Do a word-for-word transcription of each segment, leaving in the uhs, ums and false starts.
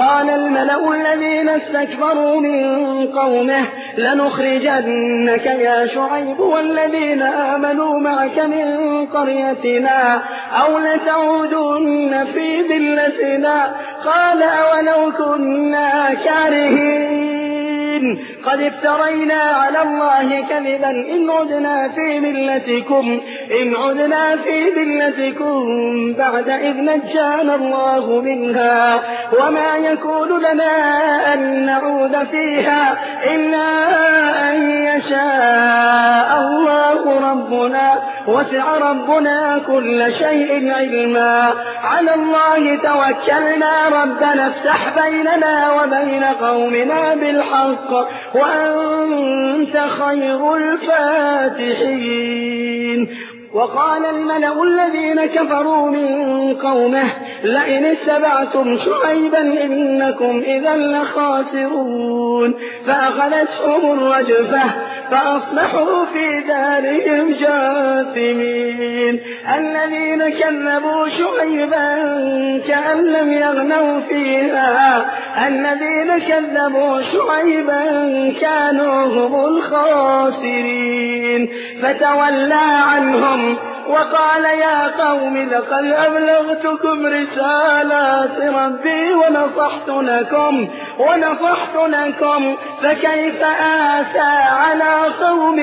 قال الملأ الذين استكبروا من قومه لنخرجنك يا شعيب والذين آمنوا معك من قريتنا أو لتعودن في ملتنا قال أولو كنا كارهين قد افترينا على الله كذبا إن عدنا في ملتكم إن عدنا في ملتكم بعد إذ نجانا الله منها وما يكون لنا أن نعود فيها إلا أن يشاء الله ربنا وسع ربنا كل شيء علما على الله توكلنا ربنا افتح بيننا وبين قومنا بالحق وأنت خير الفاتحين. وقال الملأ الذين كفروا من قومه لئن اتبعتم شعيبا إنكم إذا لخاسرون فأخذتهم الرجفة فأصبحوا في دارهم جاثمين. الذين كذبوا شعيبا كأن لم يغنوا فيها الذين كذبوا شعيبا كانوا هم الخاسرين فتولى عنهم وقال يا قوم لقد أبلغتكم رسالات ربي ونصحت لكم ونصحت لكم فكيف آسى على قوم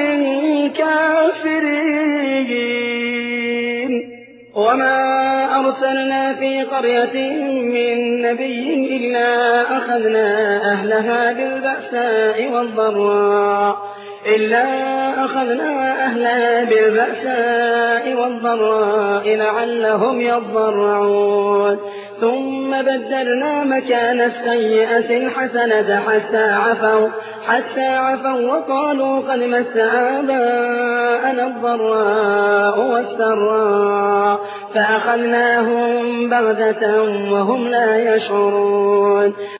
كافرين. وما أرسلنا في قرية من نبي إلا أخذنا أهلها بالبأساء والضراء إلا أخذنا أهلها بالبأساء والضراء لعلهم يضرعون ثم بدلنا مكان السيئة الحسنة حتى عفوا حتى عفوا وقالوا قد مس آباءنا الضراء والسراء فأخذناهم بغتة وهم لا يشعرون.